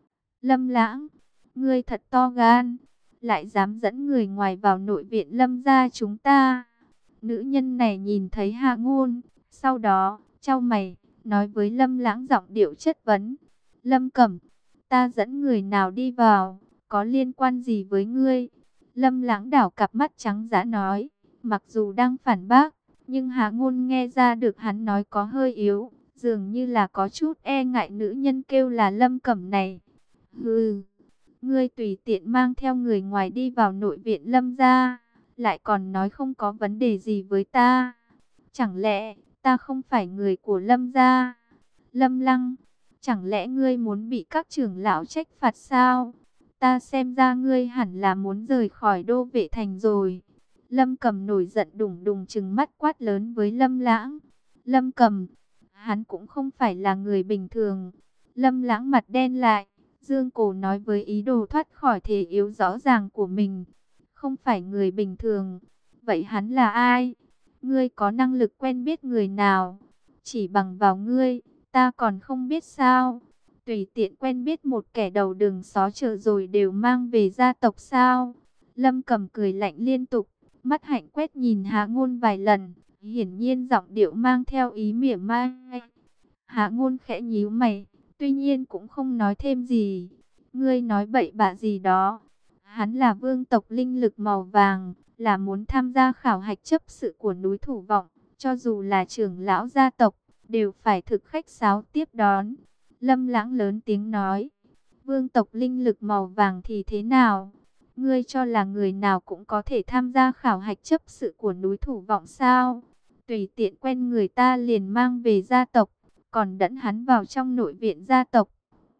Lâm Lãng, ngươi thật to gan, lại dám dẫn người ngoài vào nội viện Lâm gia chúng ta. Nữ nhân này nhìn thấy Hạ Ngôn, sau đó chau mày, nói với Lâm Lãng giọng điệu chất vấn. Lâm Cẩm, ta dẫn người nào đi vào, có liên quan gì với ngươi? Lâm Lãng đảo cặp mắt trắng dã nói, mặc dù đang phản bác, nhưng Hạ Ngôn nghe ra được hắn nói có hơi yếu, dường như là có chút e ngại nữ nhân kêu là Lâm Cẩm này. Hừ, ngươi tùy tiện mang theo người ngoài đi vào nội viện Lâm gia, lại còn nói không có vấn đề gì với ta. Chẳng lẽ ta không phải người của Lâm gia? Lâm Lăng, chẳng lẽ ngươi muốn bị các trưởng lão trách phạt sao? Ta xem ra ngươi hẳn là muốn rời khỏi Đô Vệ Thành rồi. Lâm Cầm nổi giận đùng đùng trừng mắt quát lớn với Lâm Lãng. Lâm Cầm, hắn cũng không phải là người bình thường. Lâm Lãng mặt đen lại, dương cổ nói với ý đồ thoát khỏi thể yếu rõ ràng của mình. Không phải người bình thường, vậy hắn là ai? Ngươi có năng lực quen biết người nào? Chỉ bằng vào ngươi, ta còn không biết sao? Tùy tiện quen biết một kẻ đầu đường xó chợ rồi đều mang về gia tộc sao? Lâm Cầm cười lạnh liên tục, mắt hạnh quét nhìn Hạ Ngôn vài lần, hiển nhiên giọng điệu mang theo ý mỉa mai. Hạ Ngôn khẽ nhíu mày, tuy nhiên cũng không nói thêm gì. Ngươi nói bậy bạ gì đó? Hắn là vương tộc linh lực màu vàng, là muốn tham gia khảo hạch chấp sự của núi Thủ Vọng, cho dù là trưởng lão gia tộc, đều phải thực khách sáo tiếp đón. Lâm Lãng lớn tiếng nói, vương tộc linh lực màu vàng thì thế nào? Ngươi cho là người nào cũng có thể tham gia khảo hạch chấp sự của núi Thủ Vọng sao? Tùy tiện quen người ta liền mang về gia tộc, còn dẫn hắn vào trong nội viện gia tộc,